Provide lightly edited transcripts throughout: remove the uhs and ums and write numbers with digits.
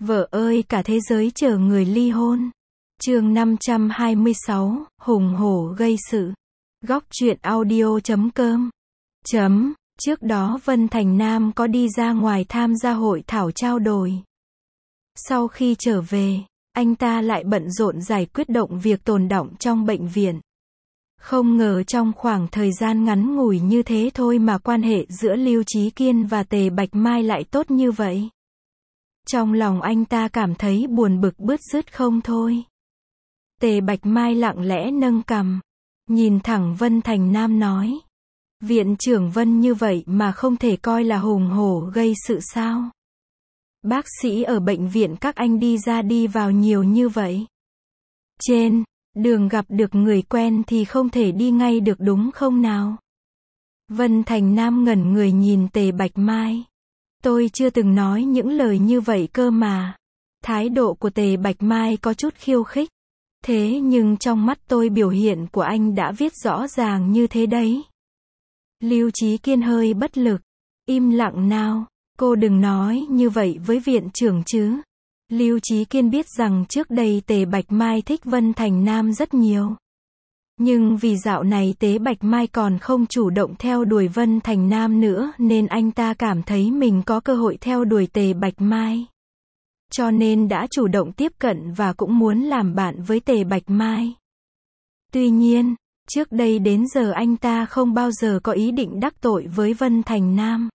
Vợ ơi cả thế giới chờ người ly hôn. Chương 526, hùng hổ gây sự. Góc truyện audio.com. Trước đó Vân Thành Nam có đi ra ngoài tham gia hội thảo trao đổi. Sau khi trở về, anh ta lại bận rộn giải quyết động việc tồn đọng trong bệnh viện. Không ngờ trong khoảng thời gian ngắn ngủi như thế thôi mà quan hệ giữa Lưu Chí Kiên và Tề Bạch Mai lại tốt như vậy. Trong lòng anh ta cảm thấy buồn bực bứt rứt không thôi. Tề Bạch Mai lặng lẽ nâng cằm, nhìn thẳng Vân Thành Nam nói. Viện trưởng Vân như vậy mà không thể coi là hùng hổ gây sự sao? Bác sĩ ở bệnh viện các anh đi ra đi vào nhiều như vậy. Trên đường gặp được người quen thì không thể đi ngay được đúng không nào? Vân Thành Nam ngẩn người nhìn Tề Bạch Mai. Tôi chưa từng nói những lời như vậy cơ mà. Thái độ của Tề Bạch Mai có chút khiêu khích. Thế nhưng trong mắt tôi biểu hiện của anh đã viết rõ ràng như thế đấy. Lưu Chí Kiên hơi bất lực. Im lặng nào, cô đừng nói như vậy với viện trưởng chứ. Lưu Chí Kiên biết rằng trước đây Tề Bạch Mai thích Vân Thành Nam rất nhiều. Nhưng vì dạo này Tề Bạch Mai còn không chủ động theo đuổi Vân Thành Nam nữa nên anh ta cảm thấy mình có cơ hội theo đuổi Tề Bạch Mai. Cho nên đã chủ động tiếp cận và cũng muốn làm bạn với Tề Bạch Mai. Tuy nhiên, trước đây đến giờ anh ta không bao giờ có ý định đắc tội với Vân Thành Nam.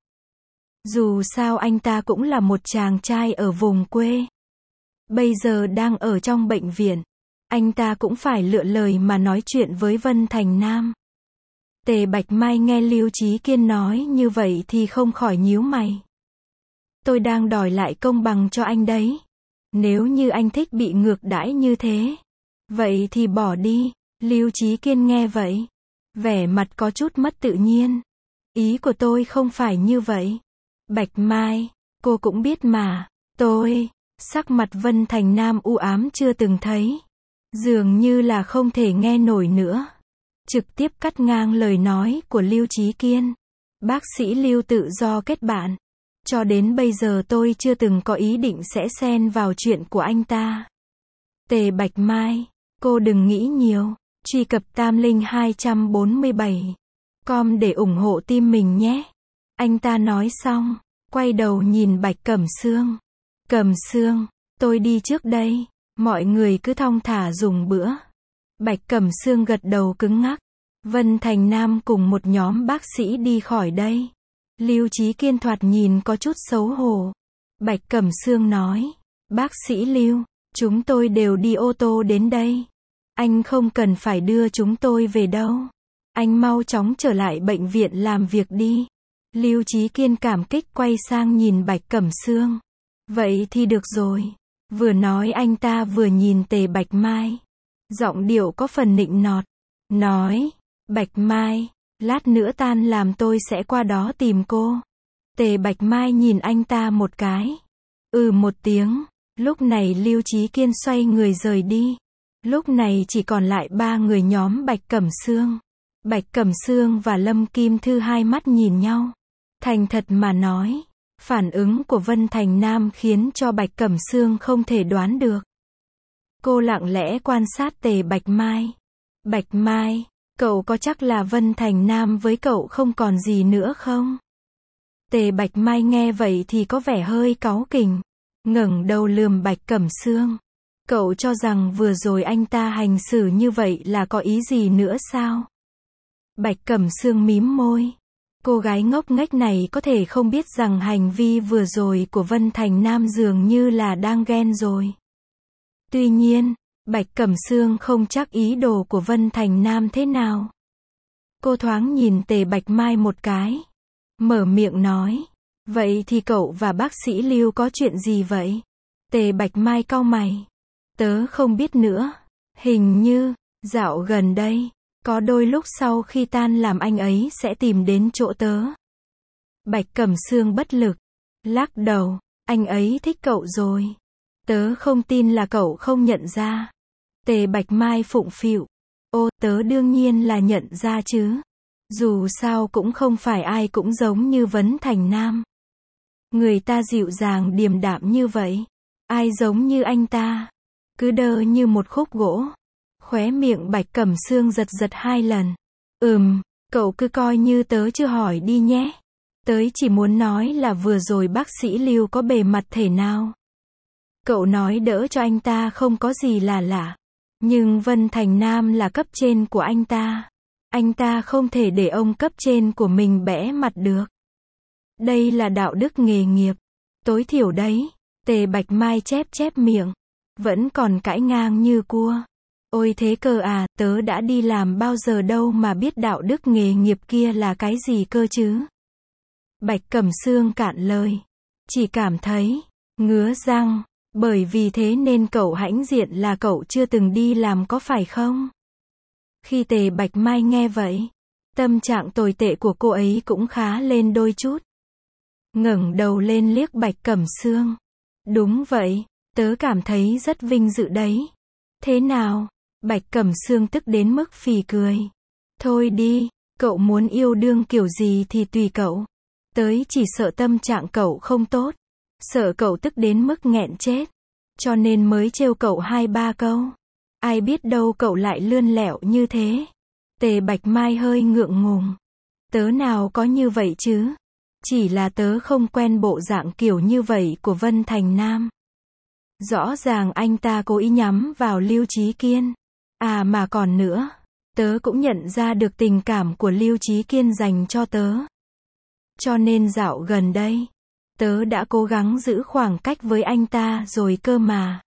Dù sao anh ta cũng là một chàng trai ở vùng quê. Bây giờ đang ở trong bệnh viện. Anh ta cũng phải lựa lời mà nói chuyện với Vân Thành Nam. Tề Bạch Mai nghe Lưu Chí Kiên nói như vậy thì không khỏi nhíu mày. Tôi đang đòi lại công bằng cho anh đấy. Nếu như anh thích bị ngược đãi như thế, vậy thì bỏ đi. Lưu Chí Kiên nghe vậy, vẻ mặt có chút mất tự nhiên. Ý của tôi không phải như vậy. Bạch Mai, cô cũng biết mà. Sắc mặt Vân Thành Nam u ám chưa từng thấy. Dường như là không thể nghe nổi nữa. Trực tiếp cắt ngang lời nói của Lưu Chí Kiên. Bác sĩ Lưu tự do kết bạn. Cho đến bây giờ tôi chưa từng có ý định sẽ xen vào chuyện của anh ta. Tề Bạch Mai, cô đừng nghĩ nhiều. Truy cập Tam Linh 247 com để ủng hộ team mình nhé. Anh ta nói xong, quay đầu nhìn Bạch Cẩm Sương. Cẩm Sương, tôi đi trước đây. Mọi người cứ thong thả dùng bữa. Bạch Cẩm Sương gật đầu cứng ngắc. Vân Thành Nam cùng một nhóm bác sĩ đi khỏi đây. Lưu Chí Kiên thoạt nhìn có chút xấu hổ. Bạch Cẩm Sương nói. Bác sĩ Lưu, chúng tôi đều đi ô tô đến đây. Anh không cần phải đưa chúng tôi về đâu. Anh mau chóng trở lại bệnh viện làm việc đi. Lưu Chí Kiên cảm kích quay sang nhìn Bạch Cẩm Sương. Vậy thì được rồi. Vừa nói anh ta vừa nhìn Tề Bạch Mai. Giọng điệu có phần nịnh nọt. Nói, Bạch Mai, lát nữa tan làm tôi sẽ qua đó tìm cô. Tề Bạch Mai nhìn anh ta một cái. Một tiếng. Lúc này Lưu Chí Kiên xoay người rời đi. Lúc này chỉ còn lại 3 người nhóm Bạch Cẩm Sương. Bạch Cẩm Sương và Lâm Kim Thư hai mắt nhìn nhau. Thành thật mà nói, phản ứng của Vân Thành Nam khiến cho Bạch Cẩm Sương không thể đoán được. Cô lặng lẽ quan sát Tề Bạch Mai. Bạch Mai, cậu có chắc là Vân Thành Nam với cậu không còn gì nữa không? Tề Bạch Mai nghe vậy thì có vẻ hơi cáu kỉnh, ngẩng đầu lườm Bạch Cẩm Sương. Cậu cho rằng vừa rồi anh ta hành xử như vậy là có ý gì nữa sao? Bạch Cẩm Sương mím môi. Cô gái ngốc nghếch này có thể không biết rằng hành vi vừa rồi của Vân Thành Nam dường như là đang ghen rồi. Tuy nhiên, Bạch Cẩm Sương không chắc ý đồ của Vân Thành Nam thế nào. Cô thoáng nhìn Tề Bạch Mai một cái. Mở miệng nói. Vậy thì cậu và bác sĩ Lưu có chuyện gì vậy? Tề Bạch Mai cau mày. Tớ không biết nữa. Hình như, dạo gần đây, có đôi lúc sau khi tan làm anh ấy sẽ tìm đến chỗ tớ. Bạch Cẩm Sương bất lực. Lắc đầu. Anh ấy thích cậu rồi. Tớ không tin là cậu không nhận ra. Tề Bạch Mai phụng phịu. Tớ đương nhiên là nhận ra chứ. Dù sao cũng không phải ai cũng giống như Vân Thành Nam. Người ta dịu dàng điềm đạm như vậy. Ai giống như anh ta? Cứ đơ như một khúc gỗ. Khóe miệng Bạch Cẩm Sương giật giật 2 lần. Cậu cứ coi như tớ chưa hỏi đi nhé. Tớ chỉ muốn nói là vừa rồi bác sĩ Lưu có bề mặt thể nào. Cậu nói đỡ cho anh ta không có gì là lạ. Nhưng Vân Thành Nam là cấp trên của anh ta. Anh ta không thể để ông cấp trên của mình bẽ mặt được. Đây là đạo đức nghề nghiệp. Tối thiểu đấy. Tề Bạch Mai chép chép miệng. Vẫn còn cãi ngang như cua. Ôi thế cơ à, tớ đã đi làm bao giờ đâu mà biết đạo đức nghề nghiệp kia là cái gì cơ chứ. Bạch Cẩm Sương cạn lời. Chỉ cảm thấy ngứa răng. Bởi vì thế nên cậu hãnh diện là cậu chưa từng đi làm có phải không? Khi Tề Bạch Mai nghe vậy, tâm trạng tồi tệ của cô ấy cũng khá lên đôi chút. Ngẩng đầu lên liếc Bạch Cẩm Sương. Đúng vậy, tớ cảm thấy rất vinh dự đấy. Thế nào? Bạch Cẩm Sương tức đến mức phì cười. Thôi đi, cậu muốn yêu đương kiểu gì thì tùy cậu. Tớ chỉ sợ tâm trạng cậu không tốt. Sợ cậu tức đến mức nghẹn chết. Cho nên mới trêu cậu 2-3 câu. Ai biết đâu cậu lại lươn lẹo như thế. Tề Bạch Mai hơi ngượng ngùng. Tớ nào có như vậy chứ. Chỉ là tớ không quen bộ dạng kiểu như vậy của Vân Thành Nam. Rõ ràng anh ta cố ý nhắm vào Lưu Chí Kiên. À mà còn nữa, tớ cũng nhận ra được tình cảm của Lưu Chí Kiên dành cho tớ. Cho nên dạo gần đây, tớ đã cố gắng giữ khoảng cách với anh ta rồi cơ mà.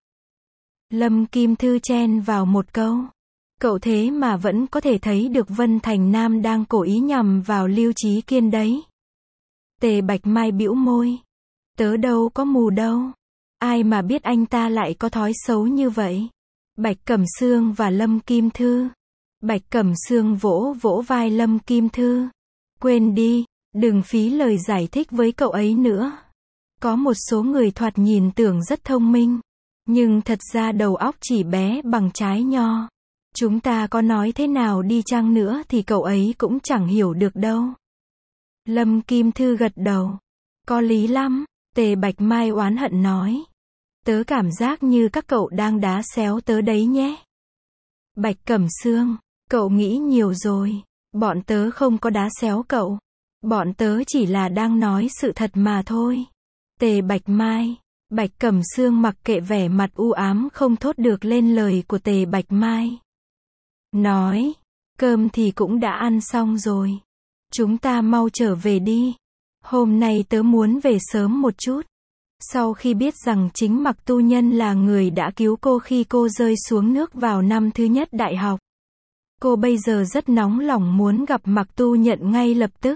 Lâm Kim Thư chen vào một câu. Cậu thế mà vẫn có thể thấy được Vân Thành Nam đang cố ý nhằm vào Lưu Chí Kiên đấy. Tề Bạch Mai bĩu môi. Tớ đâu có mù đâu. Ai mà biết anh ta lại có thói xấu như vậy. Bạch Cẩm Sương và Lâm Kim Thư. Bạch Cẩm Sương vỗ vỗ vai Lâm Kim Thư. Quên đi, đừng phí lời giải thích với cậu ấy nữa. Có một số người thoạt nhìn tưởng rất thông minh. Nhưng thật ra đầu óc chỉ bé bằng trái nho. Chúng ta có nói thế nào đi chăng nữa thì cậu ấy cũng chẳng hiểu được đâu. Lâm Kim Thư gật đầu. Có lý lắm, Tề Bạch Mai oán hận nói. Tớ cảm giác như các cậu đang đá xéo tớ đấy nhé. Bạch Cẩm Sương, cậu nghĩ nhiều rồi. Bọn tớ không có đá xéo cậu. Bọn tớ chỉ là đang nói sự thật mà thôi. Tề Bạch Mai. Bạch Cẩm Sương mặc kệ vẻ mặt u ám không thốt được lên lời của Tề Bạch Mai. Nói, cơm thì cũng đã ăn xong rồi. Chúng ta mau trở về đi. Hôm nay tớ muốn về sớm một chút. Sau khi biết rằng chính Mạc Tu Nhân là người đã cứu cô khi cô rơi xuống nước vào năm thứ nhất đại học. Cô bây giờ rất nóng lòng muốn gặp Mạc Tu Nhận ngay lập tức.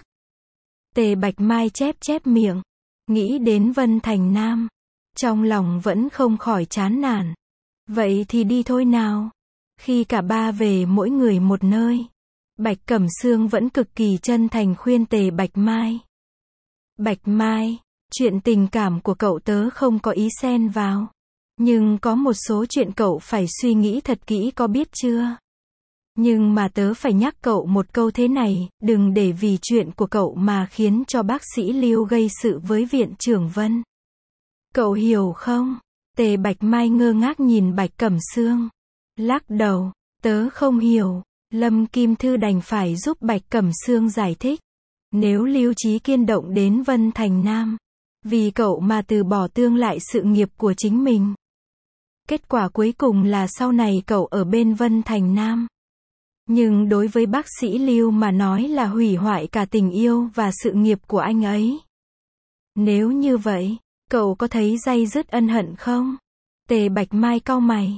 Tề Bạch Mai chép chép miệng. Nghĩ đến Vân Thành Nam. Trong lòng vẫn không khỏi chán nản. Vậy thì đi thôi nào. Khi cả ba về mỗi người một nơi. Bạch Cẩm Sương vẫn cực kỳ chân thành khuyên Tề Bạch Mai. Bạch Mai, chuyện tình cảm của cậu tớ không có ý xen vào. Nhưng có một số chuyện cậu phải suy nghĩ thật kỹ có biết chưa? Nhưng mà tớ phải nhắc cậu một câu thế này, đừng để vì chuyện của cậu mà khiến cho bác sĩ Lưu gây sự với viện trưởng Vân. Cậu hiểu không? Tề Bạch Mai ngơ ngác nhìn Bạch Cẩm Sương. Lắc đầu, tớ không hiểu. Lâm Kim Thư đành phải giúp Bạch Cẩm Sương giải thích. Nếu Lưu Chí Kiên động đến Vân Thành Nam, vì cậu mà từ bỏ tương lại sự nghiệp của chính mình. Kết quả cuối cùng là sau này cậu ở bên Vân Thành Nam. Nhưng đối với bác sĩ Lưu mà nói là hủy hoại cả tình yêu và sự nghiệp của anh ấy. Nếu như vậy, cậu có thấy day dứt ân hận không? Tề Bạch Mai cau mày.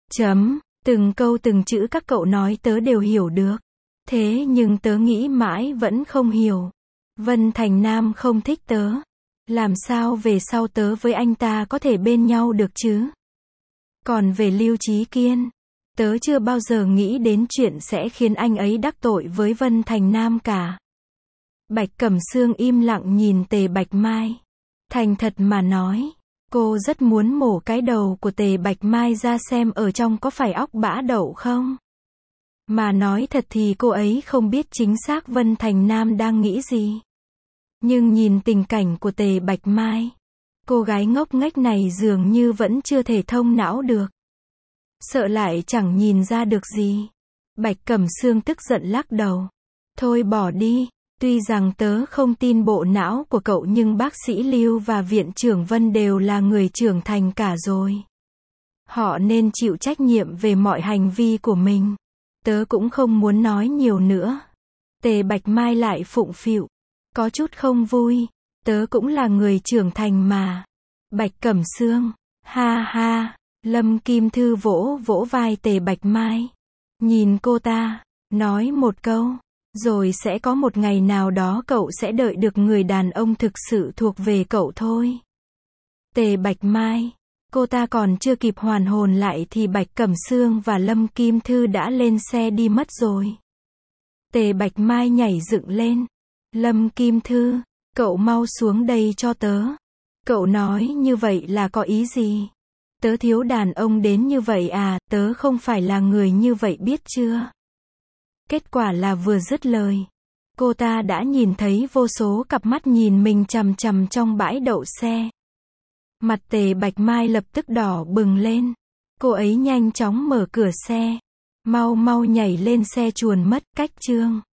Từng câu từng chữ các cậu nói tớ đều hiểu được. Thế nhưng tớ nghĩ mãi vẫn không hiểu. Vân Thành Nam không thích tớ. Làm sao về sau tớ với anh ta có thể bên nhau được chứ? Còn về Lưu Chí Kiên, tớ chưa bao giờ nghĩ đến chuyện sẽ khiến anh ấy đắc tội với Vân Thành Nam cả. Bạch Cẩm Sương im lặng nhìn Tề Bạch Mai. Thành thật mà nói, cô rất muốn mổ cái đầu của Tề Bạch Mai ra xem ở trong có phải óc bã đậu không. Mà nói thật thì cô ấy không biết chính xác Vân Thành Nam đang nghĩ gì. Nhưng nhìn tình cảnh của Tề Bạch Mai, Cô gái ngốc nghếch này dường như vẫn chưa thể thông não được. Sợ lại chẳng nhìn ra được gì. Bạch Cẩm Sương tức giận lắc đầu. Thôi bỏ đi, tuy rằng tớ không tin bộ não của cậu nhưng bác sĩ Lưu và viện trưởng Vân đều là người trưởng thành cả rồi. Họ nên chịu trách nhiệm về mọi hành vi của mình. Tớ cũng không muốn nói nhiều nữa. Tề Bạch Mai lại phụng phịu. Có chút không vui. Tớ cũng là người trưởng thành mà. Bạch Cẩm Sương. Ha ha. Lâm Kim Thư vỗ vỗ vai Tề Bạch Mai. Nhìn cô ta. Nói một câu. Rồi sẽ có một ngày nào đó cậu sẽ đợi được người đàn ông thực sự thuộc về cậu thôi. Tề Bạch Mai. Cô ta còn chưa kịp hoàn hồn lại thì Bạch Cẩm Sương và Lâm Kim Thư đã lên xe đi mất rồi. Tề Bạch Mai nhảy dựng lên. Lâm Kim Thư, cậu mau xuống đây cho tớ. Cậu nói như vậy là có ý gì? Tớ thiếu đàn ông đến như vậy à, tớ không phải là người như vậy biết chưa? Kết quả là vừa dứt lời, cô ta đã nhìn thấy vô số cặp mắt nhìn mình chằm chằm trong bãi đậu xe. Mặt Tề Bạch Mai lập tức đỏ bừng lên. Cô ấy nhanh chóng mở cửa xe. Mau mau nhảy lên xe chuồn mất, cách chương.